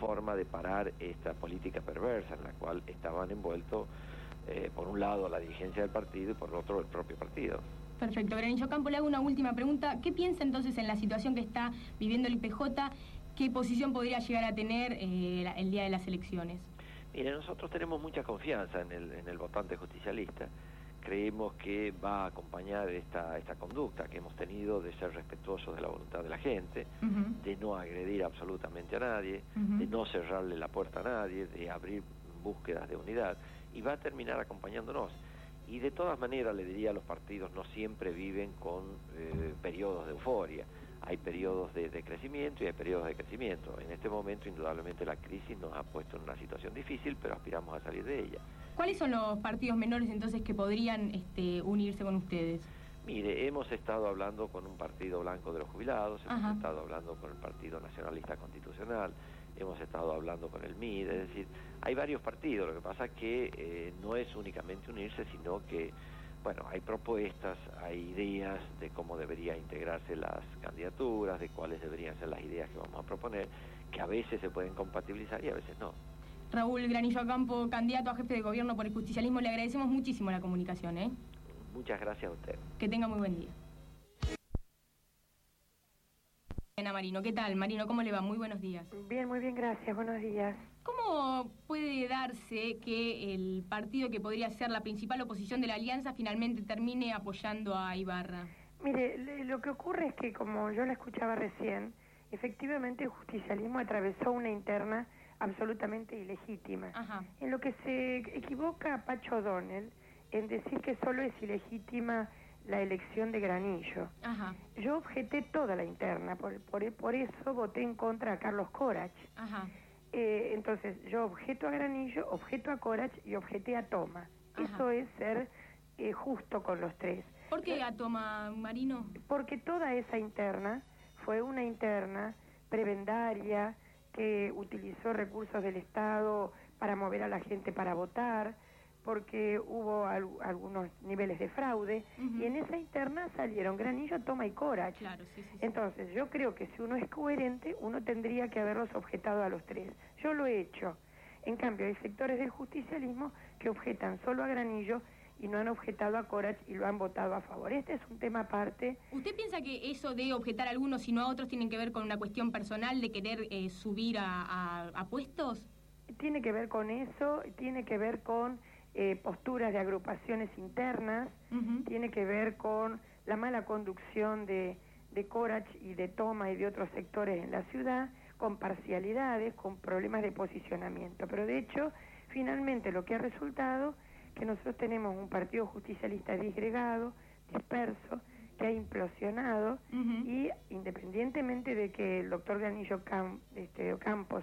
forma de parar esta política perversa en la cual estaban envueltos, por un lado, la dirigencia del partido y por otro, el propio partido. Perfecto. Granillo Campo, le hago una última pregunta. ¿Qué piensa entonces en la situación que está viviendo el IPJ? ¿Qué posición podría llegar a tener el día de las elecciones? Mire, nosotros tenemos mucha confianza en el votante justicialista. Creemos que va a acompañar esta conducta que hemos tenido de ser respetuosos de la voluntad de la gente, de no agredir absolutamente a nadie, de no cerrarle la puerta a nadie, de abrir búsquedas de unidad, y va a terminar acompañándonos. Y de todas maneras, le diría a los partidos, no siempre viven con periodos de euforia. Hay periodos de crecimiento y hay periodos de crecimiento. En este momento, indudablemente, la crisis nos ha puesto en una situación difícil, pero aspiramos a salir de ella. ¿Cuáles son los partidos menores entonces que podrían unirse con ustedes? Mire, hemos estado hablando con un partido blanco de los jubilados, hemos estado hablando con el Partido Nacionalista Constitucional, hemos estado hablando con el MID, es decir, hay varios partidos. Lo que pasa es que no es únicamente unirse, sino que, bueno, hay propuestas, hay ideas de cómo deberían integrarse las candidaturas, de cuáles deberían ser las ideas que vamos a proponer, que a veces se pueden compatibilizar y a veces no. Raúl Granillo Campo, candidato a jefe de gobierno por el justicialismo, le agradecemos muchísimo la comunicación. Muchas gracias a usted. Que tenga muy buen día. Ana Marino, ¿qué tal? Marino, ¿cómo le va? Muy buenos días. Bien, muy bien, gracias. Buenos días. ¿Cómo puede darse que el partido que podría ser la principal oposición de la alianza finalmente termine apoyando a Ibarra? Mire, lo que ocurre es que, como yo la escuchaba recién, efectivamente el justicialismo atravesó una interna absolutamente ilegítima. En lo que se equivoca Pacho O'Donnell en decir que solo es ilegítima la elección de Granillo. Yo objeté toda la interna, por eso voté en contra a Carlos Corach. Entonces, yo objeto a Granillo, objeto a Corach y objeté a Toma. Eso es ser justo con los tres. ¿Por qué a Toma, Marino? Porque toda esa interna fue una interna prebendaria que utilizó recursos del Estado para mover a la gente para votar, porque hubo algunos niveles de fraude, y en esa interna salieron Granillo, Toma y Corach. Claro, sí. Entonces, yo creo que si uno es coherente, uno tendría que haberlos objetado a los tres. Yo lo he hecho. En cambio, hay sectores del justicialismo que objetan solo a Granillo y no han objetado a Corach y lo han votado a favor. Este es un tema aparte. ¿Usted piensa que eso de objetar a algunos y no a otros tiene que ver con una cuestión personal de querer subir a puestos? Tiene que ver con eso, tiene que ver con posturas de agrupaciones internas, tiene que ver con la mala conducción de Corach y de Toma y de otros sectores en la ciudad, con parcialidades, con problemas de posicionamiento. Pero de hecho, finalmente lo que ha resultado que nosotros tenemos un partido justicialista disgregado, disperso, que ha implosionado, y independientemente de que el doctor Granillo Campo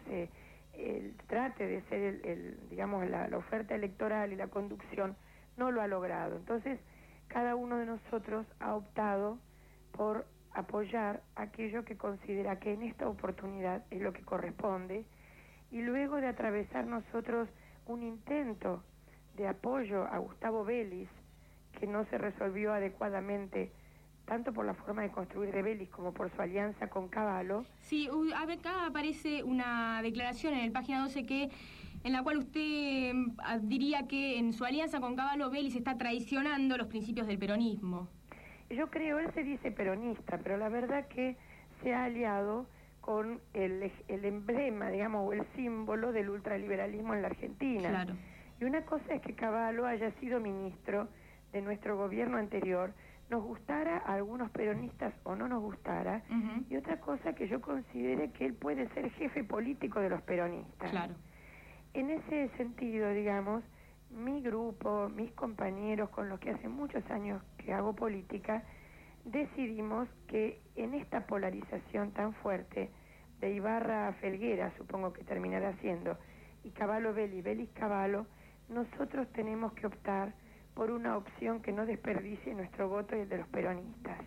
trate de ser digamos la oferta electoral y la conducción, no lo ha logrado. Entonces, cada uno de nosotros ha optado por apoyar aquello que considera que en esta oportunidad es lo que corresponde, y luego de atravesar nosotros un intento de apoyo a Gustavo Vélez, que no se resolvió adecuadamente, tanto por la forma de construir de Vélez como por su alianza con Cavallo. Sí, acá aparece una declaración en el página 12 en la cual usted diría que en su alianza con Cavallo Vélez está traicionando los principios del peronismo. Yo creo, él se dice peronista, pero la verdad que se ha aliado con el emblema, digamos, o el símbolo del ultraliberalismo en la Argentina. Claro. Y una cosa es que Cavallo haya sido ministro de nuestro gobierno anterior, nos gustara a algunos peronistas o no nos gustara, y otra cosa que yo considere que él puede ser jefe político de los peronistas. Claro. En ese sentido, digamos, mi grupo, mis compañeros con los que hace muchos años que hago política, decidimos que en esta polarización tan fuerte de Ibarra Felguera, supongo que terminará siendo, y Cavallo Vélez, Vélez Cavallo, nosotros tenemos que optar por una opción que no desperdicie nuestro voto y el de los peronistas.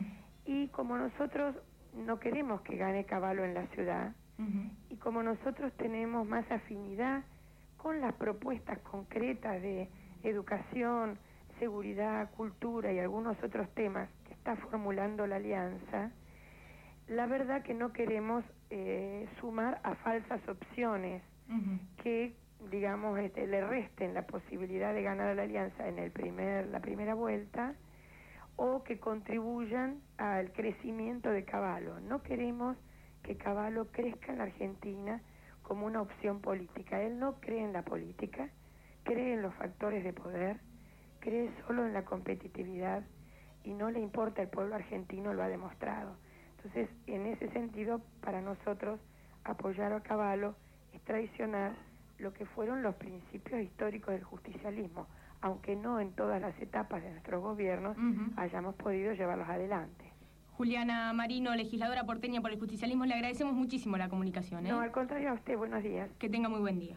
Y como nosotros no queremos que gane Cavallo en la ciudad, y como nosotros tenemos más afinidad con las propuestas concretas de educación, seguridad, cultura y algunos otros temas que está formulando la alianza, la verdad que no queremos sumar a falsas opciones que, digamos, le resten la posibilidad de ganar a la Alianza en la primera vuelta, o que contribuyan al crecimiento de Cavallo. No queremos que Cavallo crezca en la Argentina como una opción política. Él no cree en la política, cree en los factores de poder, cree solo en la competitividad y no le importa el pueblo argentino, lo ha demostrado. Entonces, en ese sentido, para nosotros, apoyar a Cavallo es traicionar lo que fueron los principios históricos del justicialismo, aunque no en todas las etapas de nuestros gobiernos hayamos podido llevarlos adelante. Juliana Marino, legisladora porteña por el justicialismo, le agradecemos muchísimo la comunicación. No, al contrario a usted, buenos días. Que tenga muy buen día.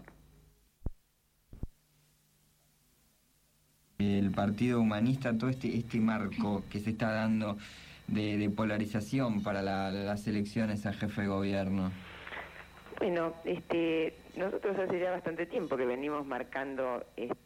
El Partido Humanista, todo este marco que se está dando de polarización para las elecciones a jefe de gobierno. Bueno, nosotros hace ya bastante tiempo que venimos marcando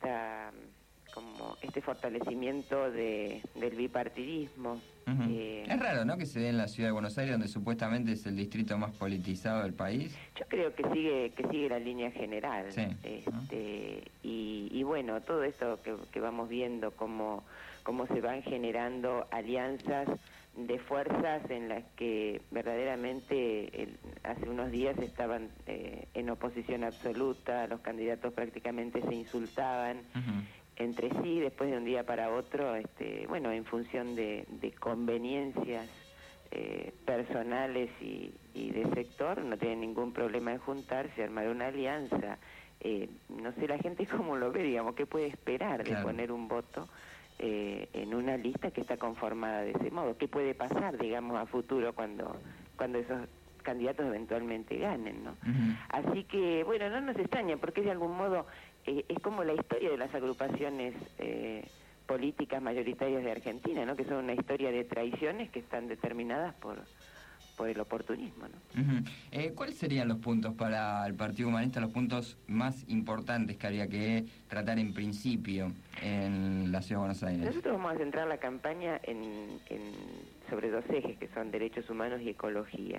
este fortalecimiento del bipartidismo. Es raro, ¿no?, que se dé en la ciudad de Buenos Aires, donde supuestamente es el distrito más politizado del país. Yo creo que sigue la línea general. Sí. Y bueno, todo esto que vamos viendo, cómo se van generando alianzas de fuerzas en las que verdaderamente hace unos días estaban en oposición absoluta, los candidatos prácticamente se insultaban entre sí, después de un día para otro, bueno, en función de conveniencias personales y de sector, no tienen ningún problema en juntarse, armar una alianza. No sé la gente cómo lo ve, digamos, qué puede esperar de poner un voto en una lista que está conformada de ese modo. ¿Qué puede pasar, digamos, a futuro cuando esos candidatos eventualmente ganen, ¿no? Así que, bueno, no nos extraña, porque de algún modo es como la historia de las agrupaciones políticas mayoritarias de Argentina, ¿no?, que son una historia de traiciones que están determinadas por el oportunismo, ¿no? ¿Cuáles serían los puntos para el Partido Humanista, los puntos más importantes que habría que tratar en principio en la Ciudad de Buenos Aires? Nosotros vamos a centrar la campaña sobre dos ejes, que son derechos humanos y ecología.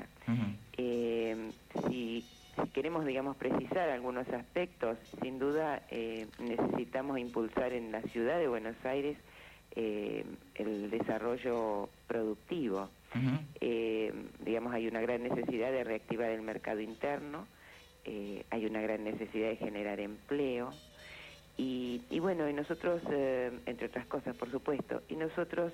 Si queremos, digamos, precisar algunos aspectos, sin duda necesitamos impulsar en la Ciudad de Buenos Aires el desarrollo productivo. Digamos, hay una gran necesidad de reactivar el mercado interno, hay una gran necesidad de generar empleo y bueno, y nosotros, entre otras cosas, por supuesto, y nosotros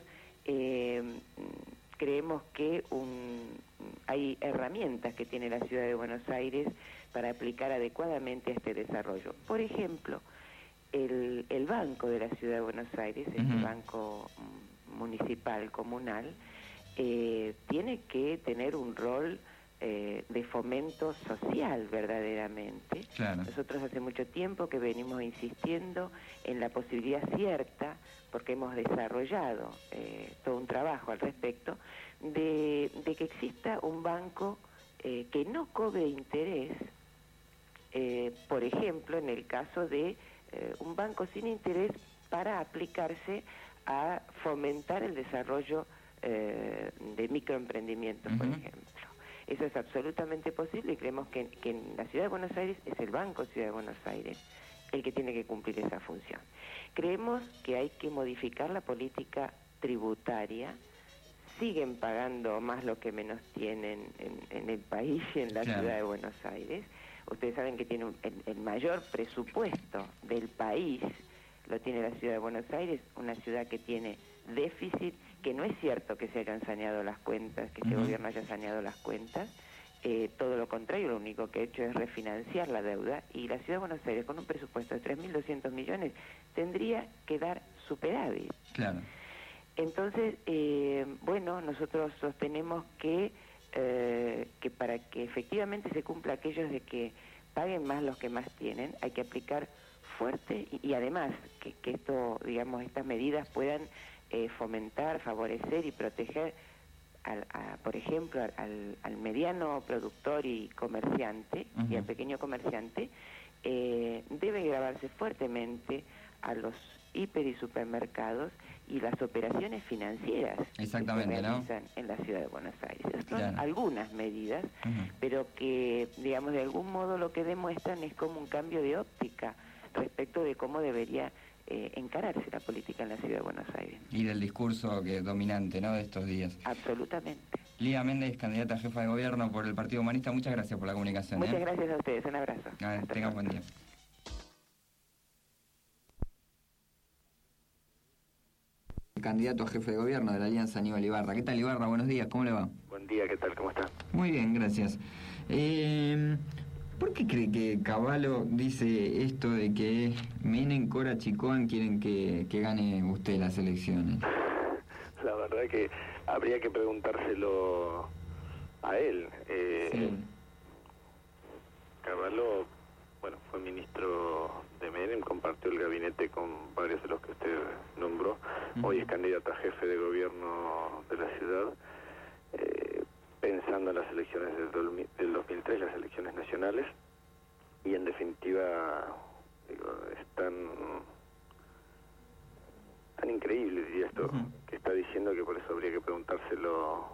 creemos que hay herramientas que tiene la Ciudad de Buenos Aires para aplicar adecuadamente a este desarrollo. Por ejemplo, el Banco de la Ciudad de Buenos Aires, el Banco Municipal Comunal, tiene que tener un rol de fomento social verdaderamente. Claro. Nosotros hace mucho tiempo que venimos insistiendo en la posibilidad cierta, porque hemos desarrollado todo un trabajo al respecto, de que exista un banco que no cobre interés, por ejemplo, en el caso de un banco sin interés para aplicarse a fomentar el desarrollo de microemprendimientos, por ejemplo. Eso es absolutamente posible y creemos que en la Ciudad de Buenos Aires es el Banco Ciudad de Buenos Aires el que tiene que cumplir esa función. Creemos que hay que modificar la política tributaria. Siguen pagando más lo que menos tienen en el país y en la Ciudad de Buenos Aires. Ustedes saben que tiene el mayor presupuesto del país, lo tiene la Ciudad de Buenos Aires, una ciudad que tiene déficit, que no es cierto que se hayan saneado las cuentas, que este gobierno haya saneado las cuentas, todo lo contrario, lo único que ha hecho es refinanciar la deuda, y la Ciudad de Buenos Aires, con un presupuesto de 3.200 millones, tendría que dar superávit. Claro. Entonces, bueno, nosotros sostenemos que para que efectivamente se cumpla aquellos de que paguen más los que más tienen, hay que aplicar fuerte y además que esto, digamos, estas medidas puedan fomentar, favorecer y proteger por ejemplo, al mediano productor y comerciante y al pequeño comerciante, debe gravarse fuertemente a los hiper y supermercados y las operaciones financieras exactamente, que se realizan en la ciudad de Buenos Aires. Son claro. algunas medidas, pero que, digamos, de algún modo lo que demuestran es como un cambio de óptica respecto de cómo debería encararse la política en la ciudad de Buenos Aires. Y del discurso que dominante, ¿no?, de estos días. Absolutamente. Lía Méndez, candidata a jefa de gobierno por el Partido Humanista, muchas gracias por la comunicación. Muchas gracias a ustedes, un abrazo. Tengan buen día. Candidato a jefe de gobierno de la Alianza, Aníbal Ibarra. ¿Qué tal, Ibarra? Buenos días, ¿cómo le va? Buen día, ¿qué tal? ¿Cómo está? Muy bien, gracias. ¿Por qué cree que Cavallo dice esto de que Menem, Corach y Cohen quieren que gane usted las elecciones? La verdad que habría que preguntárselo a él. Sí. Cavallo, bueno, fue ministro de Menem, compartió el gabinete con varios de los que usted nombró. Hoy es candidato a jefe de gobierno de la ciudad. Pensando en las elecciones del 2003, las elecciones nacionales, y en definitiva, digo, es tan increíble, diría esto, que está diciendo, que por eso habría que preguntarle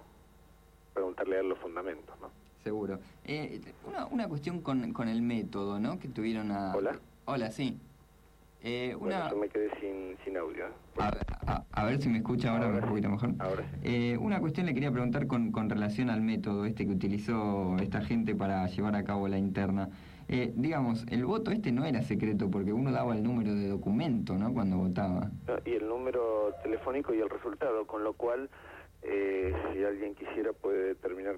a él los fundamentos, ¿no? Seguro. Una cuestión con el método, ¿no?, que tuvieron a... Hola, sí. Bueno, yo me quedé sin audio. A ver si me escucha ahora un poquito mejor. Ahora sí. Una cuestión le quería preguntar con relación al método que utilizó esta gente para llevar a cabo la interna. Digamos, el voto no era secreto porque uno daba el número de documento, ¿no?, cuando votaba. Y el número telefónico y el resultado, con lo cual, si alguien quisiera, puede determinar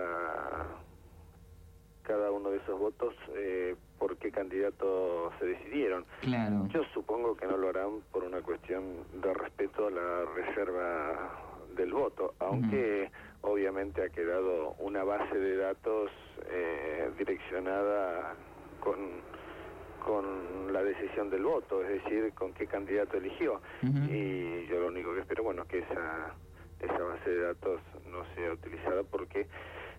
cada uno de esos votos por qué candidatos se decidieron. Claro. Yo supongo que no lo harán por una cuestión de respeto a la reserva del voto, aunque obviamente ha quedado una base de datos direccionada con la decisión del voto, es decir, con qué candidato eligió. Y yo lo único que espero, bueno, es que esa base de datos no sea utilizada, porque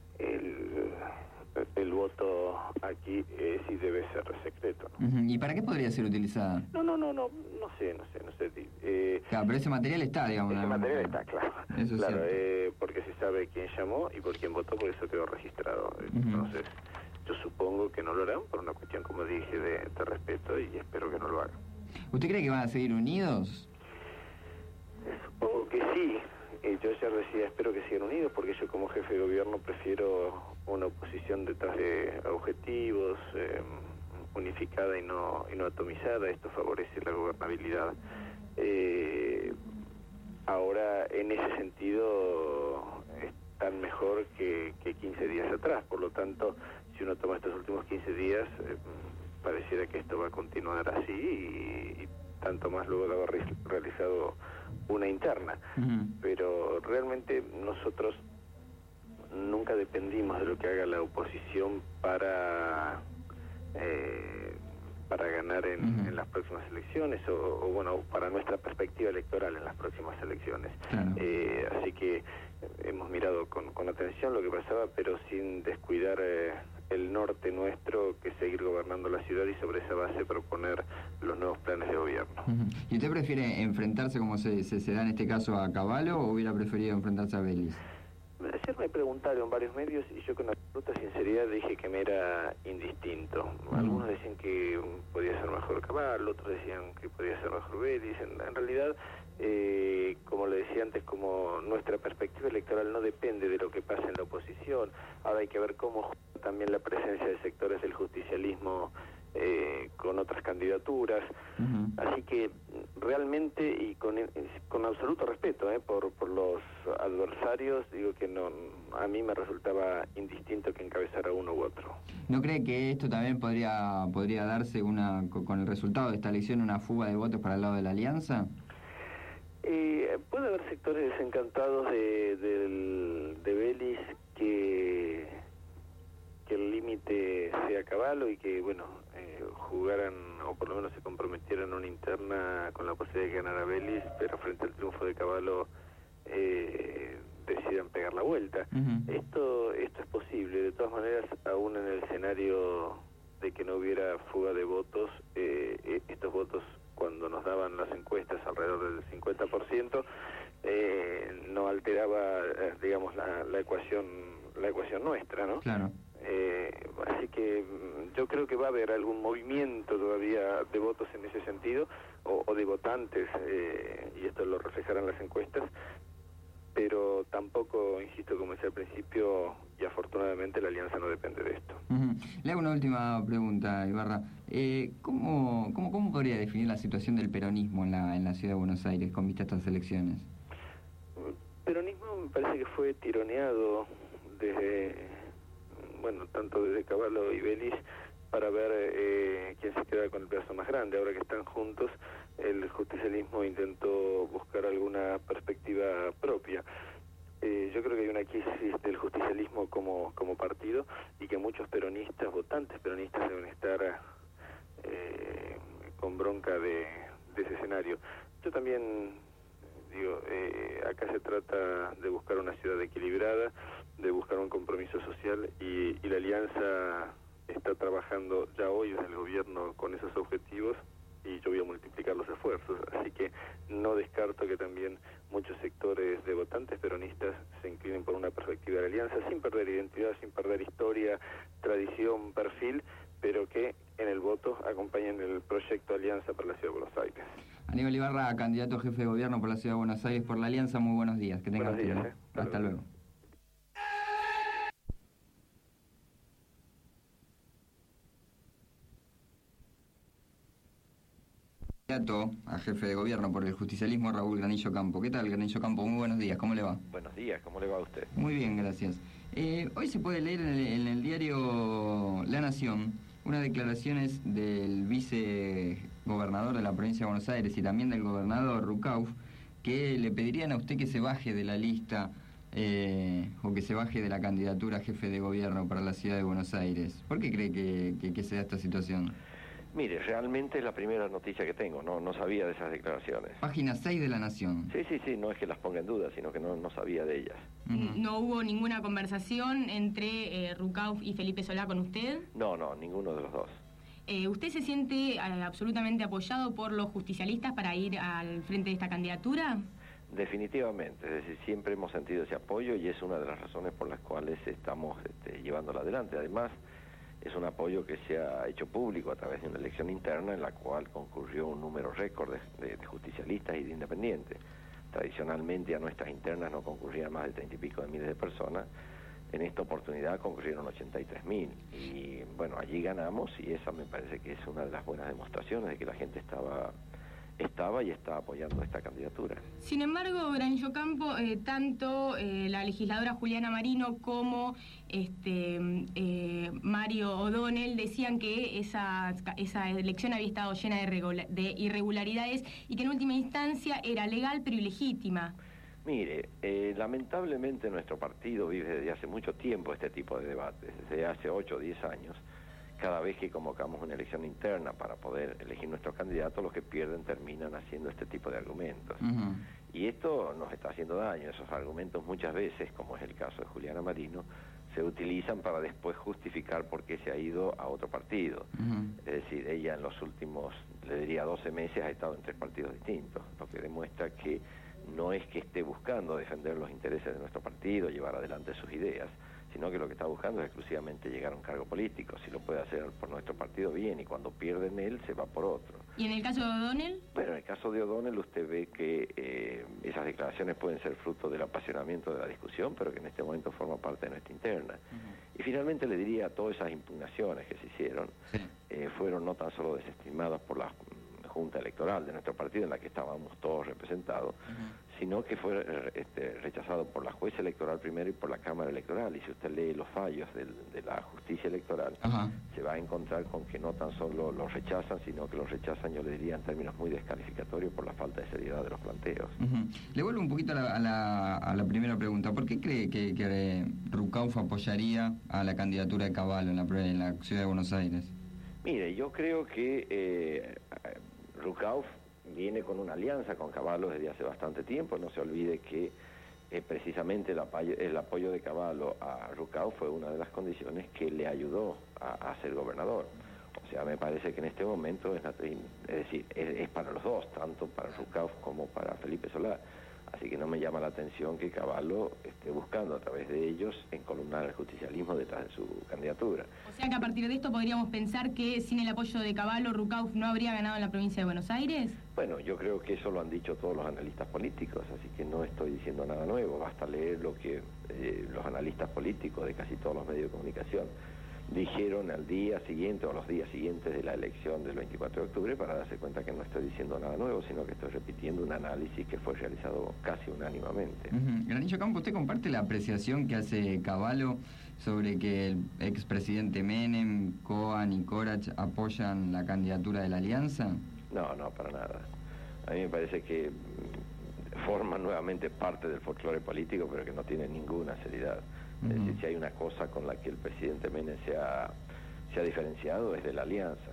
el voto aquí sí debe ser secreto, ¿no? ¿Y para qué podría ser utilizada? No sé. Claro, pero ese material está, digamos. Ese material está, claro. Eso es claro, porque se sabe quién llamó y por quién votó, por eso quedó registrado. Entonces, yo supongo que no lo harán por una cuestión, como dije, de respeto, y espero que no lo hagan. ¿Usted cree que van a seguir unidos? Supongo que sí. Yo ya decía, espero que sigan unidos, porque yo como jefe de gobierno prefiero una oposición detrás de objetivos, unificada y no atomizada. Esto favorece la gobernabilidad. Ahora, en ese sentido, están mejor que 15 días atrás. Por lo tanto, si uno toma estos últimos 15 días, pareciera que esto va a continuar así, y tanto más luego de haber realizado una interna. Pero realmente nosotros nunca dependimos de lo que haga la oposición para ganar en las próximas elecciones, o bueno, para nuestra perspectiva electoral en las próximas elecciones. Así que hemos mirado con atención lo que pasaba, pero sin descuidar el norte nuestro, que es seguir gobernando la ciudad, y sobre esa base proponer los nuevos planes de gobierno. ¿Y usted prefiere enfrentarse, como se da en este caso, a Cavallo, o hubiera preferido enfrentarse a Vélez? Ayer me preguntaron en varios medios, y yo con absoluta sinceridad dije que me era indistinto. Algunos decían que podía ser mejor Cavallo, otros decían que podía ser mejor Vélez. En realidad, como le decía antes, como nuestra perspectiva electoral no depende de lo que pasa en la oposición, ahora hay que ver cómo juega también la presencia de sectores del justicialismo con otras candidaturas. Así que realmente, y con absoluto respeto por los adversarios, digo que no, a mí me resultaba indistinto que encabezara uno u otro. ¿No cree que esto también podría darse con el resultado de esta elección, una fuga de votos para el lado de la alianza? Puede haber sectores desencantados de Vélez que el límite sea Cavallo, y que, bueno, jugaran, o por lo menos se comprometieran a una interna con la posibilidad de ganar a Vélez, pero frente al triunfo de Cavallo decidan pegar la vuelta. Esto es posible. De todas maneras, aún en el escenario de que no hubiera fuga de votos, estos votos, cuando cuando nos daban las encuestas alrededor del 50%, no alteraba, digamos, la ecuación nuestra, ¿no? Claro. Así que yo creo que va a haber algún movimiento todavía de votos en ese sentido, o de votantes, y esto lo reflejarán las encuestas, pero tampoco, insisto, como decía al principio, y afortunadamente la alianza no depende de esto. Le hago una última pregunta, Ibarra. ¿Cómo podría definir la situación del peronismo en la ciudad de Buenos Aires con vista a estas elecciones? El peronismo me parece que fue tironeado desde, bueno, tanto desde Cavallo y Vélez, para ver quién se queda con el pedazo más grande. Ahora que están juntos, el justicialismo intentó buscar alguna perspectiva propia. Yo creo que hay una crisis del justicialismo como partido, y que muchos peronistas, votantes peronistas, deben estar con bronca de ese escenario. Yo también digo, acá se trata de buscar una ciudad equilibrada, de buscar un compromiso social, y la alianza está trabajando ya hoy desde el gobierno con esos objetivos, y yo voy a multiplicar los esfuerzos. Así que no descarto que también muchos sectores de votantes peronistas se inclinen por una perspectiva de la alianza, sin perder identidad, sin perder historia, tradición, perfil, pero que en el voto acompañen el proyecto Alianza para la Ciudad de Buenos Aires. Aníbal Ibarra, candidato a jefe de gobierno por la Ciudad de Buenos Aires por la Alianza, muy buenos días. Que tenga buenos usted. días. Hasta luego. Candidato a jefe de gobierno por el justicialismo, Raúl Granillo Campo. ¿Qué tal, Granillo Campo? Muy buenos días, ¿cómo le va? Buenos días, ¿cómo le va a usted? Muy bien, gracias. Hoy se puede leer en el diario La Nación unas declaraciones del vicegobernador de la provincia de Buenos Aires y también del gobernador Rucauf, que le pedirían a usted que se baje de la lista o que se baje de la candidatura a jefe de gobierno para la ciudad de Buenos Aires. ¿Por qué cree que se da esta situación? Mire, realmente es la primera noticia que tengo, no sabía de esas declaraciones. Página 6 de La Nación. Sí, no es que las ponga en duda, sino que no sabía de ellas. ¿No hubo ninguna conversación entre Rucauf y Felipe Solá con usted? No, ninguno de los dos. ¿Usted se siente absolutamente apoyado por los justicialistas para ir al frente de esta candidatura? Definitivamente, es decir, siempre hemos sentido ese apoyo y es una de las razones por las cuales estamos llevándola adelante. Además, es un apoyo que se ha hecho público a través de una elección interna en la cual concurrió un número récord de justicialistas y de independientes. Tradicionalmente a nuestras internas no concurrían más de 30 y pico de miles de personas. En esta oportunidad concurrieron 83.000 y bueno, allí ganamos, y esa me parece que es una de las buenas demostraciones de que la gente estaba y está apoyando esta candidatura. Sin embargo, Granillo Campo, tanto la legisladora Juliana Marino como Mario O'Donnell decían que esa elección había estado llena de irregularidades y que en última instancia era legal pero ilegítima. Mire, lamentablemente nuestro partido vive desde hace mucho tiempo este tipo de debates, desde hace 8 o 10 años. Cada vez que convocamos una elección interna para poder elegir nuestros candidatos, los que pierden terminan haciendo este tipo de argumentos. Y esto nos está haciendo daño. Esos argumentos muchas veces, como es el caso de Juliana Marino, se utilizan para después justificar por qué se ha ido a otro partido. Es decir, ella en los últimos, le diría 12 meses, ha estado en 3 partidos distintos, lo que demuestra que no es que esté buscando defender los intereses de nuestro partido, llevar adelante sus ideas, sino que lo que está buscando es exclusivamente llegar a un cargo político. Si lo puede hacer por nuestro partido, bien, y cuando pierde en él, se va por otro. ¿Y en el caso de O'Donnell? Bueno, en el caso de O'Donnell usted ve que esas declaraciones pueden ser fruto del apasionamiento de la discusión, pero que en este momento forma parte de nuestra interna. Y finalmente le diría, todas esas impugnaciones que se hicieron fueron no tan solo desestimadas por la Junta Electoral de nuestro partido, en la que estábamos todos representados, sino que fue rechazado por la jueza electoral primero y por la Cámara Electoral. Y si usted lee los fallos de la justicia electoral, se va a encontrar con que no tan solo los rechazan, sino que los rechazan, yo le diría, en términos muy descalificatorios por la falta de seriedad de los planteos. Le vuelvo un poquito a la primera pregunta. ¿Por qué cree que Rucauf apoyaría a la candidatura de Cavallo en la ciudad de Buenos Aires? Mire, yo creo que Rucauf viene con una alianza con Cavallo desde hace bastante tiempo. No se olvide que precisamente el apoyo de Cavallo a Rucauf fue una de las condiciones que le ayudó a ser gobernador. O sea, me parece que en este momento es decir, es para los dos, tanto para Rucauf como para Felipe Solá. Así que no me llama la atención que Cavallo esté buscando a través de ellos encolumnar al justicialismo detrás de su candidatura. O sea que a partir de esto podríamos pensar que sin el apoyo de Cavallo, Rucauf no habría ganado en la provincia de Buenos Aires. Bueno, yo creo que eso lo han dicho todos los analistas políticos, así que no estoy diciendo nada nuevo, basta leer lo que los analistas políticos de casi todos los medios de comunicación dijeron al día siguiente o los días siguientes de la elección del 24 de octubre para darse cuenta que no estoy diciendo nada nuevo, sino que estoy repitiendo un análisis que fue realizado casi unánimamente. Granillo Campo, ¿usted comparte la apreciación que hace Cavallo sobre que el expresidente Menem, Kohan y Corach apoyan la candidatura de la Alianza? No, para nada. A mí me parece que forman nuevamente parte del folclore político, pero que no tiene ninguna seriedad. Es decir, si hay una cosa con la que el presidente Menem se ha diferenciado es de la Alianza.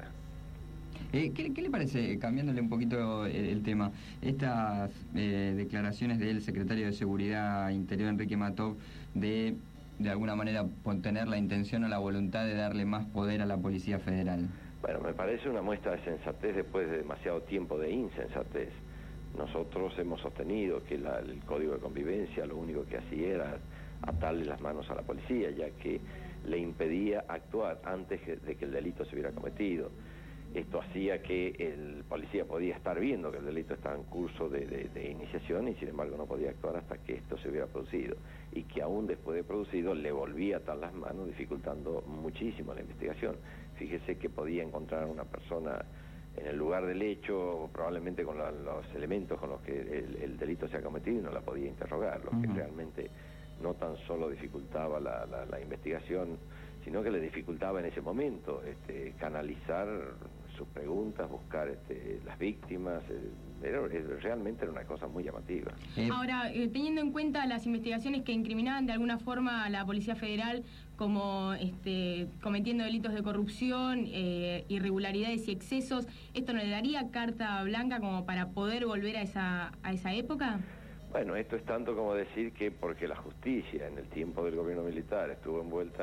¿Qué le parece, cambiándole un poquito el tema, estas declaraciones del secretario de Seguridad Interior, Enrique Matov, de alguna manera tener la intención o la voluntad de darle más poder a la Policía Federal? Bueno, me parece una muestra de sensatez después de demasiado tiempo de insensatez. Nosotros hemos sostenido que el Código de Convivencia lo único que hacía era atarle las manos a la policía, ya que le impedía actuar antes de que el delito se hubiera cometido. Esto hacía que el policía podía estar viendo que el delito estaba en curso de iniciación y sin embargo no podía actuar hasta que esto se hubiera producido, y que aún después de producido le volvía a atar las manos, dificultando muchísimo la investigación. Fíjese que podía encontrar a una persona en el lugar del hecho, probablemente con los elementos con los que el delito se ha cometido, y no la podía interrogar, lo que realmente no tan solo dificultaba la investigación, sino que le dificultaba en ese momento canalizar sus preguntas, buscar las víctimas. Realmente era una cosa muy llamativa. Ahora, teniendo en cuenta las investigaciones que incriminaban de alguna forma a la Policía Federal como cometiendo delitos de corrupción, irregularidades y excesos, ¿esto no le daría carta blanca como para poder volver a esa época? Bueno, esto es tanto como decir que porque la justicia en el tiempo del gobierno militar estuvo envuelta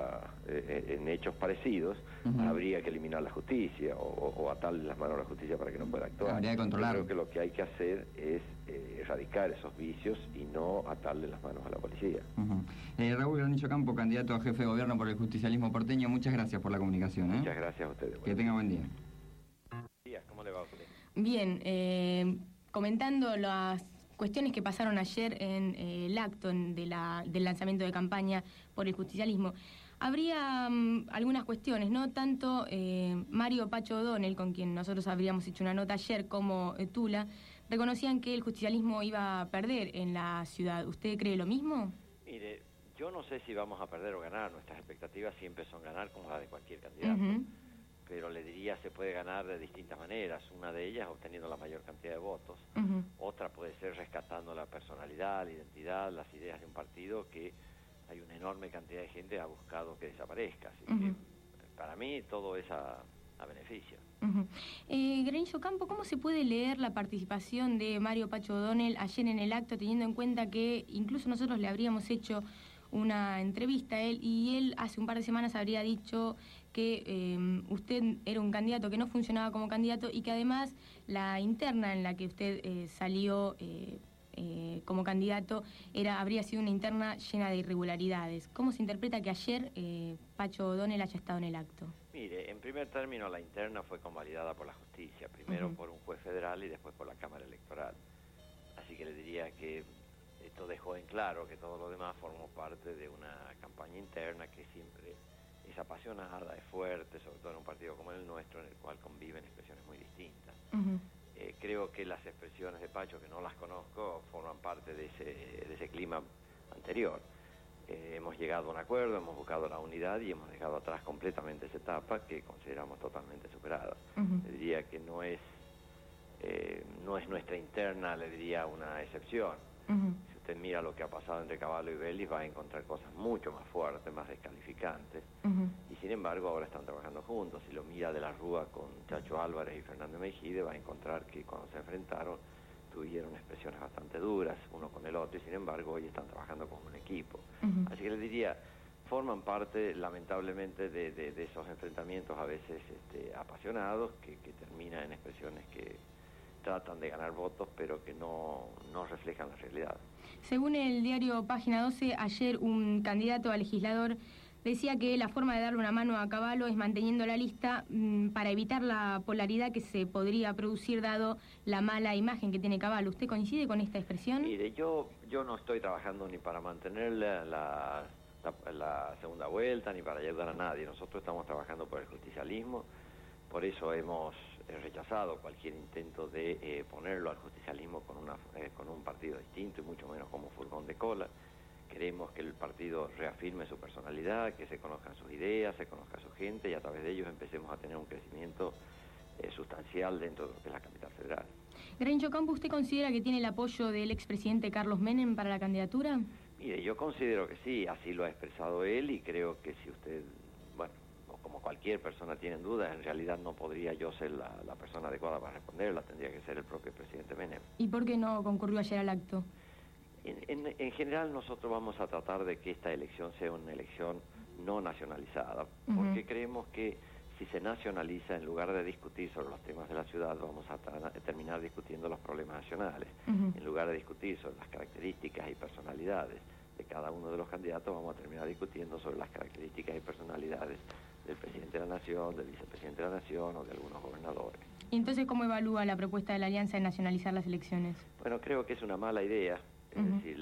en hechos parecidos, habría que eliminar la justicia o atarle las manos a la justicia para que no pueda actuar. Habría que controlar. Yo creo que lo que hay que hacer es erradicar esos vicios y no atarle las manos a la policía. Raúl Granillo Campo, candidato a jefe de gobierno por el justicialismo porteño, muchas gracias por la comunicación. Muchas gracias a ustedes. Que tenga buen día. ¿Cómo le va a usted? Bien, comentando las cuestiones que pasaron ayer en el acto del lanzamiento de campaña por el justicialismo. Habría algunas cuestiones, ¿no? Tanto Mario Pacho O'Donnell, con quien nosotros habríamos hecho una nota ayer, como Tula, reconocían que el justicialismo iba a perder en la ciudad. ¿Usted cree lo mismo? Mire, yo no sé si vamos a perder o ganar. Nuestras expectativas siempre son ganar, como la de cualquier candidato. Pero le diría, se puede ganar de distintas maneras. Una de ellas obteniendo la mayor cantidad de votos. Otra puede ser rescatando la personalidad, la identidad, las ideas de un partido que hay una enorme cantidad de gente que ha buscado que desaparezca. Así que para mí todo es a beneficio. Granillo Campo, ¿cómo se puede leer la participación de Mario Pacho O'Donnell ayer en el acto, teniendo en cuenta que incluso nosotros le habríamos hecho una entrevista a él, y él hace un par de semanas habría dicho que usted era un candidato que no funcionaba como candidato y que además la interna en la que usted salió como candidato habría sido una interna llena de irregularidades? ¿Cómo se interpreta que ayer Pacho O'Donnell haya estado en el acto? Mire, en primer término la interna fue convalidada por la justicia, primero por un juez federal y después por la Cámara Electoral. Así que le diría que esto dejó en claro que todo lo demás formó parte de una campaña interna que siempre es apasionada, es fuerte, sobre todo en un partido como el nuestro, en el cual conviven expresiones muy distintas. Creo que las expresiones de Pacho, que no las conozco, forman parte de ese clima anterior. Hemos llegado a un acuerdo, hemos buscado la unidad y hemos dejado atrás completamente esa etapa que consideramos totalmente superada. Le diría que no es nuestra interna, le diría una excepción. Si usted mira lo que ha pasado entre Cavallo y Vélez, va a encontrar cosas mucho más fuertes, más descalificantes, y sin embargo ahora están trabajando juntos. Si lo mira de la Rúa con Chacho Álvarez y Fernando Mejide, va a encontrar que cuando se enfrentaron tuvieron expresiones bastante duras uno con el otro, y sin embargo hoy están trabajando como un equipo. Así que les diría, forman parte, lamentablemente, de esos enfrentamientos a veces apasionados, que terminan en expresiones que tratan de ganar votos, pero que no reflejan la realidad. Según el diario Página 12, ayer un candidato a legislador decía que la forma de darle una mano a Cavallo es manteniendo la lista para evitar la polaridad que se podría producir dado la mala imagen que tiene Cavallo. ¿Usted coincide con esta expresión? Mire, yo no estoy trabajando ni para mantener la segunda vuelta, ni para ayudar a nadie. Nosotros estamos trabajando por el justicialismo, por eso hemos rechazado cualquier intento de ponerlo al justicialismo con un partido distinto y mucho menos como furgón de cola. Queremos que el partido reafirme su personalidad, que se conozcan sus ideas, se conozca su gente y a través de ellos empecemos a tener un crecimiento sustancial dentro de lo que es la capital federal. Grancho Campo, ¿usted considera que tiene el apoyo del expresidente Carlos Menem para la candidatura? Mire, yo considero que sí, así lo ha expresado él y creo que si usted, bueno, como cualquier persona tiene dudas, en realidad no podría yo ser la persona adecuada para responderla, tendría que ser el propio presidente Menem. ¿Y por qué no concurrió ayer al acto? En general nosotros vamos a tratar de que esta elección sea una elección no nacionalizada, porque creemos que si se nacionaliza, en lugar de discutir sobre los temas de la ciudad, vamos a terminar discutiendo los problemas nacionales. En lugar de discutir sobre las características y personalidades de cada uno de los candidatos, vamos a terminar discutiendo sobre las características y personalidades del presidente de la Nación, del vicepresidente de la Nación o de algunos gobernadores. ¿Y entonces cómo evalúa la propuesta de la Alianza de nacionalizar las elecciones? Bueno, creo que es una mala idea. Es decir,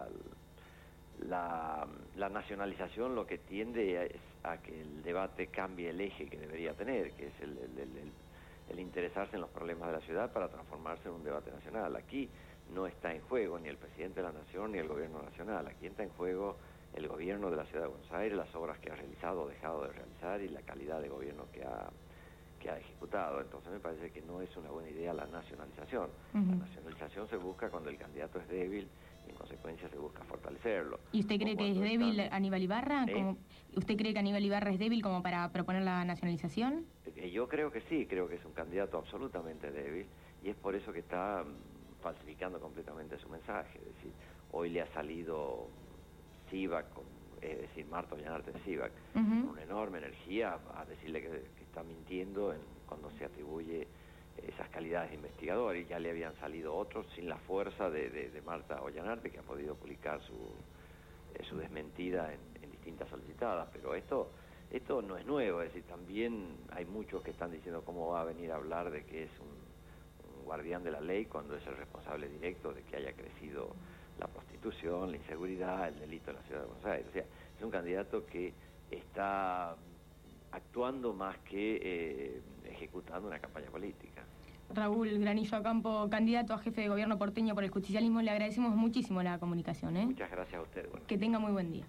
la nacionalización lo que tiende es a que el debate cambie el eje que debería tener, que es el interesarse en los problemas de la ciudad para transformarse en un debate nacional. Aquí no está en juego ni el presidente de la Nación ni el gobierno nacional. Aquí está en juego el gobierno de la Ciudad de Buenos Aires, las obras que ha realizado o dejado de realizar y la calidad de gobierno que ha ejecutado. Entonces me parece que no es una buena idea la nacionalización. La nacionalización se busca cuando el candidato es débil y en consecuencia se busca fortalecerlo. ¿Y usted cree que es débil Aníbal Ibarra? ¿Usted cree que Aníbal Ibarra es débil como para proponer la nacionalización? Yo creo que sí, creo que es un candidato absolutamente débil y es por eso que está falsificando completamente su mensaje. Es decir, hoy le ha salido Sivak, es decir, Marta Ollanarte de Sivak, con una enorme energía a decirle que está mintiendo cuando se atribuye esas calidades de investigador, y ya le habían salido otros sin la fuerza de Marta Ollanarte, que ha podido publicar su desmentida en distintas solicitadas. Pero esto no es nuevo, es decir, también hay muchos que están diciendo cómo va a venir a hablar de que es un guardián de la ley cuando es el responsable directo de que haya crecido la prostitución, la inseguridad, el delito en la Ciudad de Buenos Aires. O sea, es un candidato que está actuando más que ejecutando una campaña política. Raúl Granillo Ocampo, candidato a jefe de gobierno porteño por el justicialismo, le agradecemos muchísimo la comunicación. Muchas gracias a usted. Que tenga muy buen día.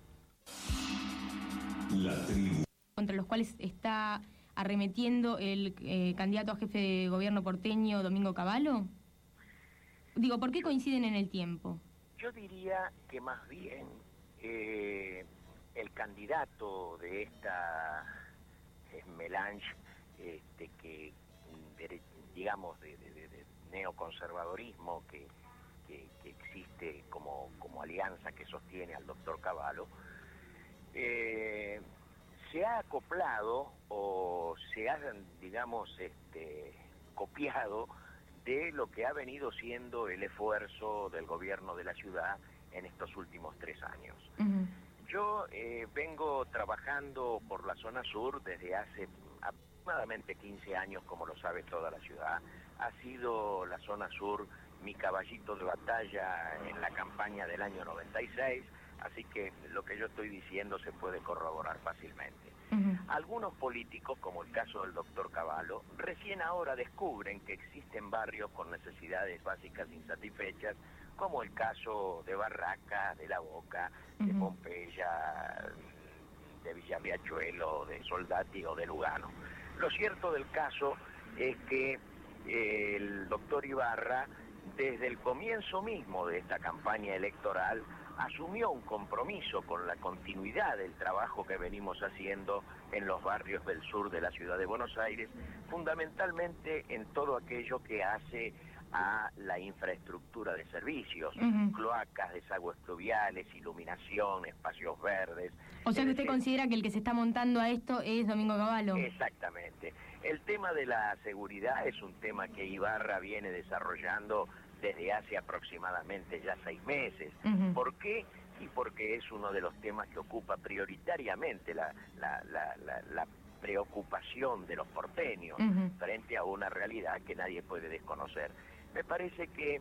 La tribu. Contra los cuales está arremetiendo el candidato a jefe de gobierno porteño, Domingo Cavallo. Digo, ¿por qué coinciden en el tiempo? Yo diría que más bien el candidato de esta melange que digamos de neoconservadorismo que existe como alianza que sostiene al doctor Cavallo, se ha acoplado o se ha, digamos, copiado de lo que ha venido siendo el esfuerzo del gobierno de la ciudad en estos últimos 3 años. Yo vengo trabajando por la zona sur desde hace aproximadamente 15 años, como lo sabe toda la ciudad. Ha sido la zona sur mi caballito de batalla en la campaña del año 96, así que lo que yo estoy diciendo se puede corroborar fácilmente. Algunos políticos, como el caso del doctor Cavallo, recién ahora descubren que existen barrios con necesidades básicas insatisfechas, como el caso de Barracas, de La Boca, de Pompeya, de Villa Riachuelo, de Soldati o de Lugano. Lo cierto del caso es que el doctor Ibarra, desde el comienzo mismo de esta campaña electoral, asumió un compromiso con la continuidad del trabajo que venimos haciendo en los barrios del sur de la ciudad de Buenos Aires, fundamentalmente en todo aquello que hace a la infraestructura de servicios, cloacas, desagües pluviales, iluminación, espacios verdes. O sea que usted considera que el que se está montando a esto es Domingo Cavallo. Exactamente. El tema de la seguridad es un tema que Ibarra viene desarrollando desde hace aproximadamente ya 6 meses. ¿Por qué? Y porque es uno de los temas que ocupa prioritariamente la preocupación de los porteños frente a una realidad que nadie puede desconocer. Me parece que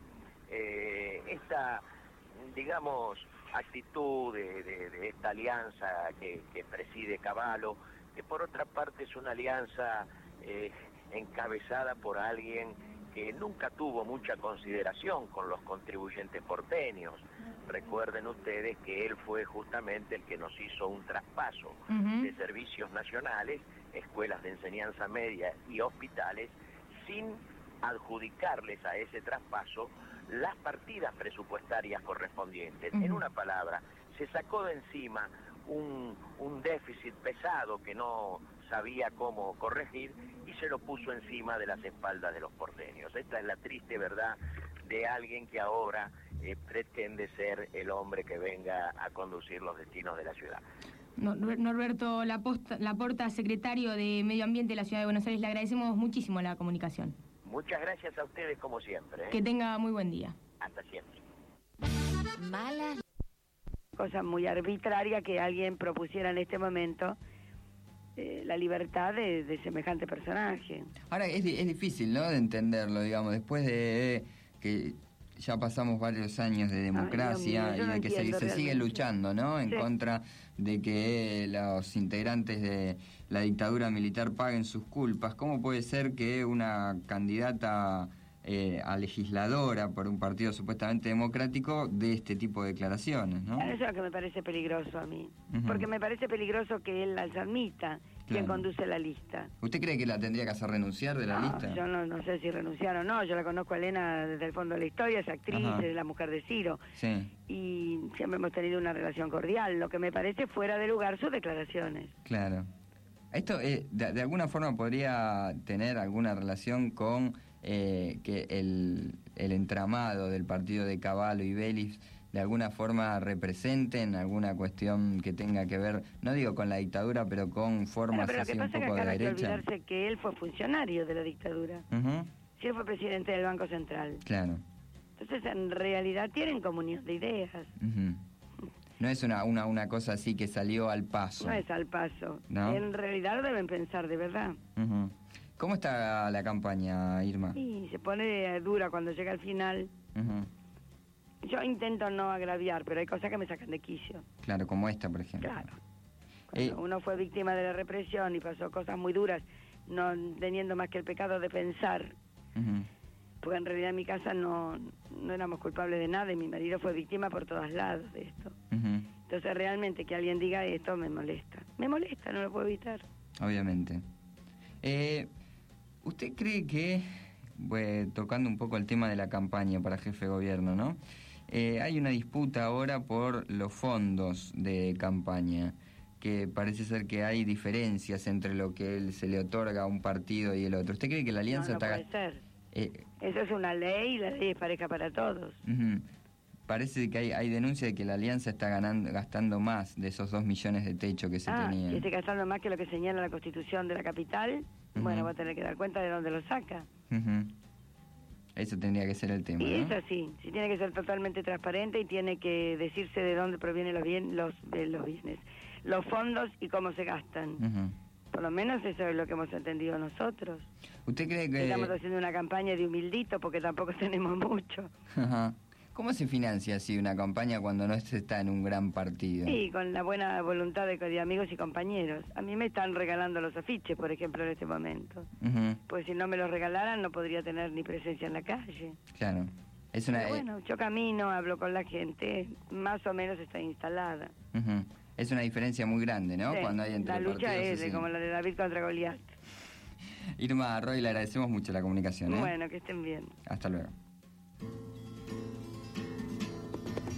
esta, digamos, actitud de esta alianza que preside Cavallo, que por otra parte es una alianza encabezada por alguien que nunca tuvo mucha consideración con los contribuyentes porteños. Recuerden ustedes que él fue justamente el que nos hizo un traspaso de servicios nacionales, escuelas de enseñanza media y hospitales, sin adjudicarles a ese traspaso las partidas presupuestarias correspondientes. En una palabra, se sacó de encima un déficit pesado que no sabía cómo corregir y se lo puso encima de las espaldas de los porteños. Esta es la triste verdad de alguien que ahora pretende ser el hombre que venga a conducir los destinos de la ciudad. Norberto Laporta, secretario de Medio Ambiente de la Ciudad de Buenos Aires, le agradecemos muchísimo la comunicación. Muchas gracias a ustedes como siempre. Que tenga muy buen día. Hasta siempre. Malas. Cosa muy arbitraria que alguien propusiera en este momento la libertad de semejante personaje. Ahora es difícil, ¿no?, de entenderlo, digamos, después de que ya pasamos varios años de democracia y de que se sigue luchando, ¿no?, en contra de que los integrantes de la dictadura militar paguen sus culpas. ¿Cómo puede ser que una candidata a legisladora por un partido supuestamente democrático dé este tipo de declaraciones, ¿no? Eso es lo que me parece peligroso a mí, porque me parece peligroso que él las admita, quien conduce la lista. ¿Usted cree que la tendría que hacer renunciar de la lista? Yo no sé si renunciar o no. Yo la conozco a Elena desde el fondo de la historia, es actriz, es la mujer de Ciro. Sí. Y siempre hemos tenido una relación cordial. Lo que me parece fuera de lugar sus declaraciones. Claro. Esto de alguna forma podría tener alguna relación con que el entramado del partido de Cavallo y Vélez de alguna forma representen alguna cuestión que tenga que ver, no digo con la dictadura, pero con formas así un poco de derecha. Pero lo que pasa es que acá hay que olvidarse que él fue funcionario de la dictadura. Sí, él fue presidente del Banco Central. Claro. Entonces, en realidad tienen comunión de ideas. No es una cosa así que salió al paso. No es al paso. ¿No? En realidad lo deben pensar de verdad. ¿Cómo está la campaña, Irma? Sí, se pone dura cuando llega al final. Yo intento no agraviar, pero hay cosas que me sacan de quicio. Claro, como esta, por ejemplo. Claro. Cuando uno fue víctima de la represión y pasó cosas muy duras, no teniendo más que el pecado de pensar. Porque en realidad en mi casa no éramos culpables de nada y mi marido fue víctima por todos lados de esto. Entonces realmente que alguien diga esto me molesta. Me molesta, no lo puedo evitar. Obviamente. ¿Usted cree que, tocando un poco el tema de la campaña para jefe de gobierno, ¿no? Hay una disputa ahora por los fondos de campaña, que parece ser que hay diferencias entre lo que se le otorga a un partido y el otro. ¿Usted cree que la alianza está... No puede ser. Eso es una ley y la ley es pareja para todos. Parece que hay denuncia de que la alianza está gastando más de esos 2 millones de techo que se tenían. Y está gastando más que lo que señala la Constitución de la capital. Bueno, va a tener que dar cuenta de dónde lo saca. Eso tendría que ser el tema, y ¿no? es así, sí, tiene que ser totalmente transparente y tiene que decirse de dónde provienen los bienes, los fondos y cómo se gastan. Por lo menos eso es lo que hemos entendido nosotros. ¿Usted cree que...? Estamos haciendo una campaña de humildito porque tampoco tenemos mucho. ¿Cómo se financia así una campaña cuando no se está en un gran partido? Sí, con la buena voluntad de amigos y compañeros. A mí me están regalando los afiches, por ejemplo, en este momento. Pues si no me los regalaran no podría tener ni presencia en la calle. Claro. Pero bueno, yo camino, hablo con la gente, más o menos está instalada. Es una diferencia muy grande, ¿no? Sí, Cuando hay entre la lucha partidos, es como la de David contra Goliat. Irma Roy, le agradecemos mucho la comunicación. Bueno, que estén bien. Hasta luego.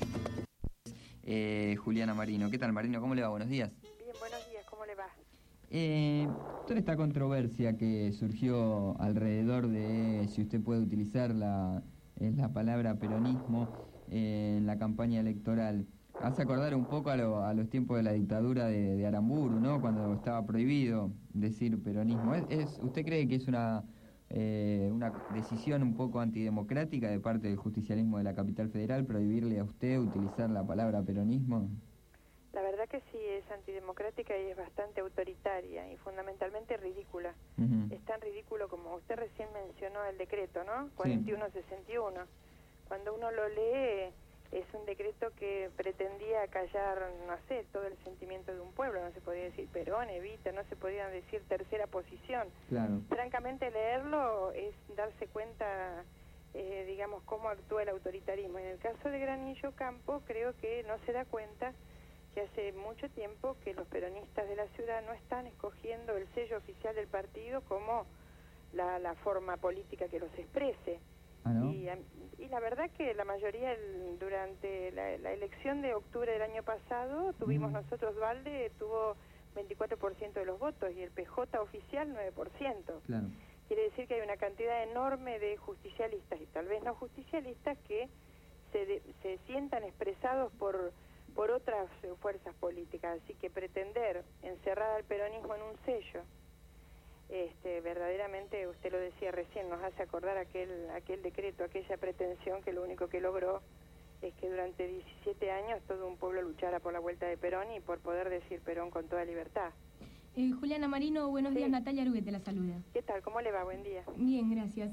Juliana Marino. ¿Qué tal, Marino? ¿Cómo le va? Buenos días. Bien, buenos días. ¿Cómo le va? Toda esta controversia que surgió alrededor de si usted puede utilizar la palabra peronismo en la campaña electoral, hace acordar un poco a los tiempos de la dictadura de Aramburu, ¿no? Cuando estaba prohibido decir peronismo. ¿Usted cree que es una decisión un poco antidemocrática de parte del justicialismo de la capital federal prohibirle a usted utilizar la palabra peronismo? La verdad que sí, es antidemocrática y es bastante autoritaria y fundamentalmente ridícula. Es tan ridículo como usted recién mencionó el decreto, ¿no? 4161. Cuando uno lo lee, es un decreto que pretendía callar, no sé, todo el sentimiento de un pueblo. No se podía decir Perón, Evita, no se podía decir tercera posición. Claro. Francamente, leerlo es darse cuenta, digamos, cómo actúa el autoritarismo. En el caso de Granillo Campo, creo que no se da cuenta que hace mucho tiempo que los peronistas de la ciudad no están escogiendo el sello oficial del partido como la forma política que los exprese. ¿Ah, no? Y la verdad que la mayoría, durante la elección de octubre del año pasado, tuvimos nosotros, Valde tuvo 24% de los votos y el PJ oficial 9%. Claro. Quiere decir que hay una cantidad enorme de justicialistas y tal vez no justicialistas que se sientan expresados por otras fuerzas políticas, así que pretender encerrar al peronismo en un sello, verdaderamente, usted lo decía recién, nos hace acordar aquel decreto, aquella pretensión que lo único que logró es que durante 17 años todo un pueblo luchara por la vuelta de Perón y por poder decir Perón con toda libertad. Juliana Marino, buenos días, Natalia Arugue te la saluda. ¿Qué tal? ¿Cómo le va? Buen día. Bien, gracias.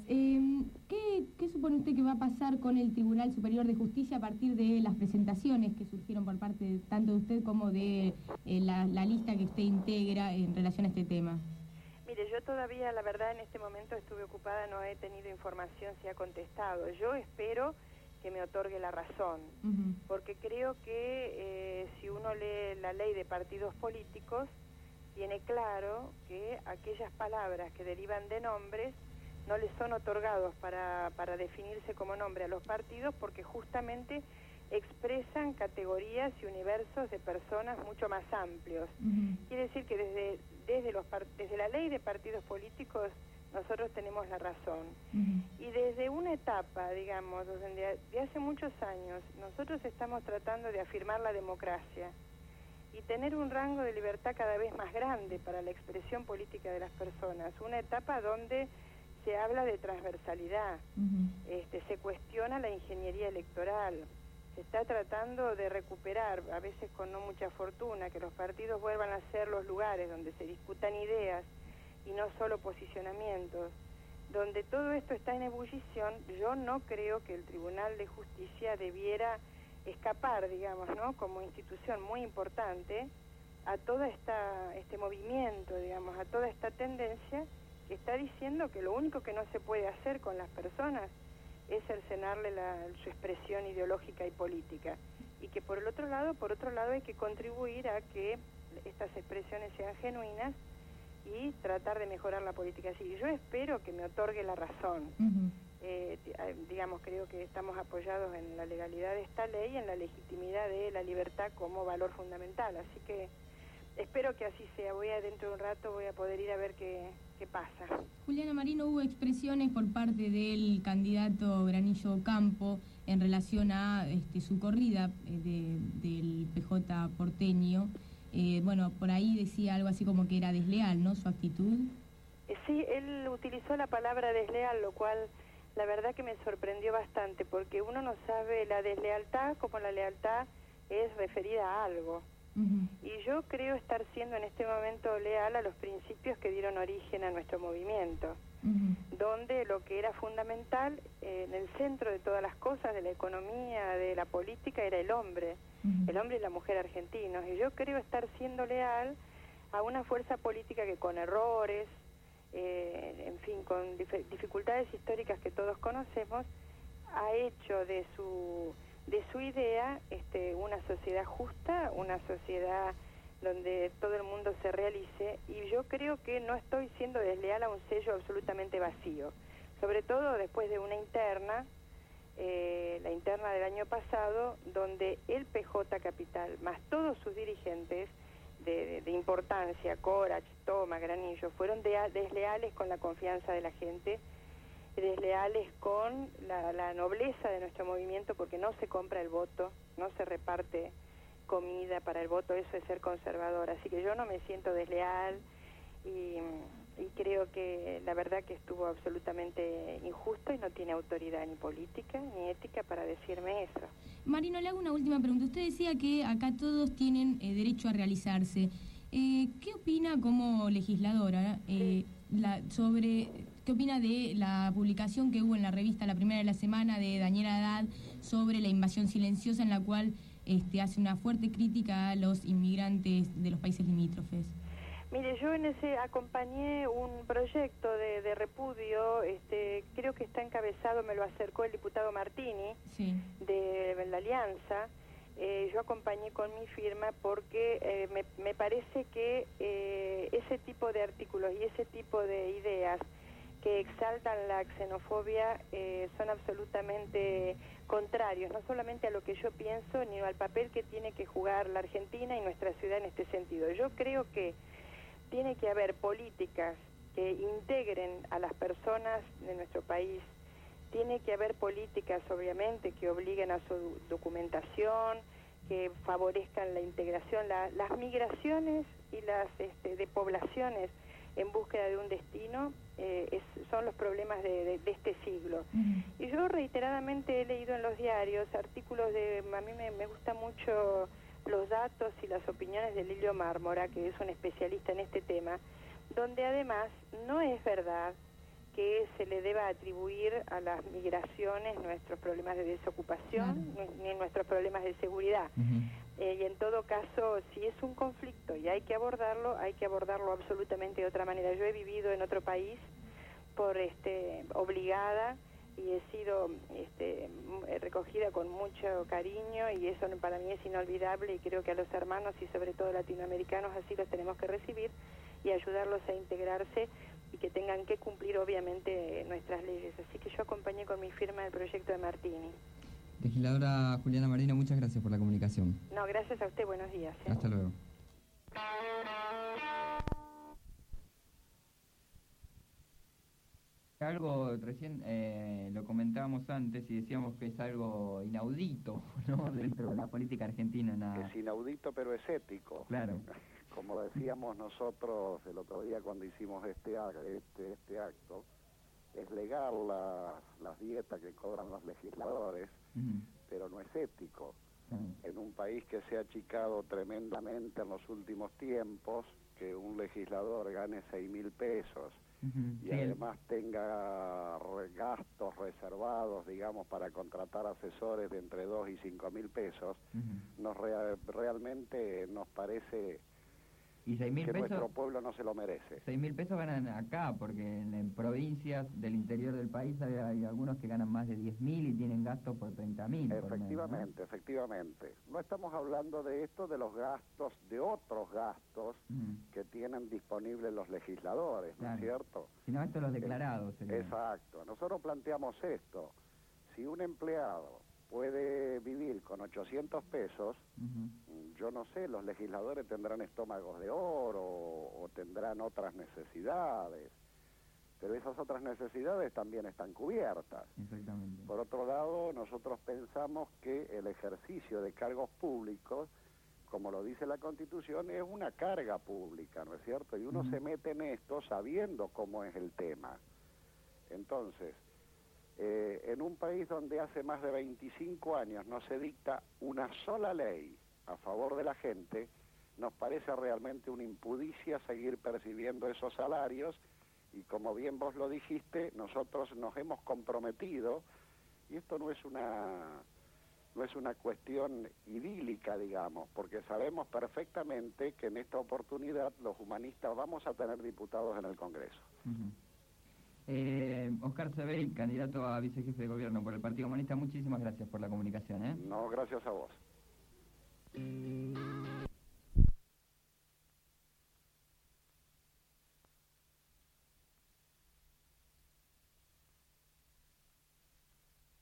¿Qué supone usted que va a pasar con el Tribunal Superior de Justicia a partir de las presentaciones que surgieron por parte tanto de usted como de la lista que usted integra en relación a este tema? Mire, yo todavía, la verdad, en este momento estuve ocupada, no he tenido información si ha contestado. Yo espero que me otorgue la razón, porque creo que si uno lee la ley de partidos políticos, tiene claro que aquellas palabras que derivan de nombres no les son otorgados para definirse como nombre a los partidos porque justamente expresan categorías y universos de personas mucho más amplios. Quiere decir que desde la ley de partidos políticos nosotros tenemos la razón. Y desde una etapa, digamos, de hace muchos años, nosotros estamos tratando de afirmar la democracia y tener un rango de libertad cada vez más grande para la expresión política de las personas. Una etapa donde se habla de transversalidad, se cuestiona la ingeniería electoral, se está tratando de recuperar, a veces con no mucha fortuna, que los partidos vuelvan a ser los lugares donde se discutan ideas y no solo posicionamientos. Donde todo esto está en ebullición, yo no creo que el Tribunal de Justicia debiera escapar, digamos, ¿no?, como institución muy importante a todo este movimiento, digamos, a toda esta tendencia que está diciendo que lo único que no se puede hacer con las personas es cercenarle su expresión ideológica y política, y que por otro lado hay que contribuir a que estas expresiones sean genuinas y tratar de mejorar la política. Así, yo espero que me otorgue la razón. Digamos, creo que estamos apoyados en la legalidad de esta ley y en la legitimidad de la libertad como valor fundamental, así que espero que así sea. Dentro de un rato voy a poder ir a ver qué pasa. Juliana Marino, hubo expresiones por parte del candidato Granillo Campo en relación a su corrida del PJ porteño. Bueno, por ahí decía algo así como que era desleal, ¿no?, su actitud. Sí, él utilizó la palabra desleal, lo cual la verdad que me sorprendió bastante, porque uno no sabe la deslealtad como la lealtad es referida a algo. Y yo creo estar siendo en este momento leal a los principios que dieron origen a nuestro movimiento, donde lo que era fundamental, en el centro de todas las cosas, de la economía, de la política, era el hombre y la mujer argentinos. Y yo creo estar siendo leal a una fuerza política que con errores, en fin, con dificultades históricas que todos conocemos, ha hecho de su idea una sociedad justa, una sociedad donde todo el mundo se realice, y yo creo que no estoy siendo desleal a un sello absolutamente vacío, sobre todo después de una interna, la interna del año pasado, donde el PJ Capital, más todos sus dirigentes de importancia importancia, Corach, Toma, Granillo, fueron desleales con la confianza de la gente, desleales con la nobleza de nuestro movimiento, porque no se compra el voto, no se reparte comida para el voto, eso es ser conservador. Así que yo no me siento desleal y creo que la verdad que estuvo absolutamente injusto y no tiene autoridad ni política ni ética para decirme eso. Marino, le hago una última pregunta. Usted decía que acá todos tienen derecho a realizarse. ¿Qué opina como legisladora qué opina de la publicación que hubo en la revista La Primera de la Semana de Daniela Haddad sobre la invasión silenciosa, en la cual hace una fuerte crítica a los inmigrantes de los países limítrofes? Mire, yo acompañé un proyecto de repudio, creo que está encabezado, me lo acercó el diputado Martini, sí, de la Alianza. Yo acompañé con mi firma porque me parece que ese tipo de artículos y ese tipo de ideas que exaltan la xenofobia son absolutamente contrarios, no solamente a lo que yo pienso, ni al papel que tiene que jugar la Argentina y nuestra ciudad en este sentido. Yo creo que tiene que haber políticas que integren a las personas de nuestro país, tiene que haber políticas, obviamente, que obliguen a su documentación, que favorezcan la integración, las migraciones y las de poblaciones en búsqueda de un destino, son los problemas de este siglo. Y yo reiteradamente he leído en los diarios artículos a mí me gustan mucho los datos y las opiniones de Lilio Mármora, que es un especialista en este tema, donde además no es verdad que se le deba atribuir a las migraciones nuestros problemas de desocupación, ni nuestros problemas de seguridad. Y en todo caso, si es un conflicto y hay que abordarlo absolutamente de otra manera. Yo he vivido en otro país por obligada y he sido recogida con mucho cariño, y eso para mí es inolvidable, y creo que a los hermanos y sobre todo latinoamericanos así los tenemos que recibir y ayudarlos a integrarse y que tengan que cumplir obviamente nuestras leyes. Así que yo acompañé con mi firma el proyecto de Martini. Legisladora Juliana Marino, muchas gracias por la comunicación. No, gracias a usted, buenos días. Hasta luego. Algo recién lo comentábamos antes y decíamos que es algo inaudito, ¿no?, dentro de la política argentina. Es inaudito, pero es ético. Claro. Como decíamos nosotros el otro día cuando hicimos este acto, es legal las dietas que cobran los legisladores, pero no es ético. En un país que se ha achicado tremendamente en los últimos tiempos, que un legislador gane 6.000 pesos y además tenga gastos reservados, digamos, para contratar asesores de entre 2 y 5.000 pesos, realmente nos parece y 6.000 que pesos, nuestro pueblo no se lo merece. 6.000 pesos ganan acá, porque en provincias del interior del país hay algunos que ganan más de 10.000 y tienen gastos por 30.000. Efectivamente, efectivamente. No estamos hablando de esto, de los gastos, de otros gastos que tienen disponibles los legisladores, ¿no es cierto? Sino estos los declarados. Exacto. Nosotros planteamos esto. Si un empleado puede vivir con 800 pesos, yo no sé, los legisladores tendrán estómagos de oro o tendrán otras necesidades, pero esas otras necesidades también están cubiertas. Exactamente. Por otro lado, nosotros pensamos que el ejercicio de cargos públicos, como lo dice la Constitución, es una carga pública, ¿no es cierto? Y uno se mete en esto sabiendo cómo es el tema. Entonces, en un país donde hace más de 25 años no se dicta una sola ley a favor de la gente, nos parece realmente una impudicia seguir percibiendo esos salarios, y como bien vos lo dijiste, nosotros nos hemos comprometido, y esto no es una cuestión idílica, digamos, porque sabemos perfectamente que en esta oportunidad los humanistas vamos a tener diputados en el Congreso. Oscar Severil, candidato a vicejefe de gobierno por el Partido Humanista, muchísimas gracias por la comunicación. No, gracias a vos.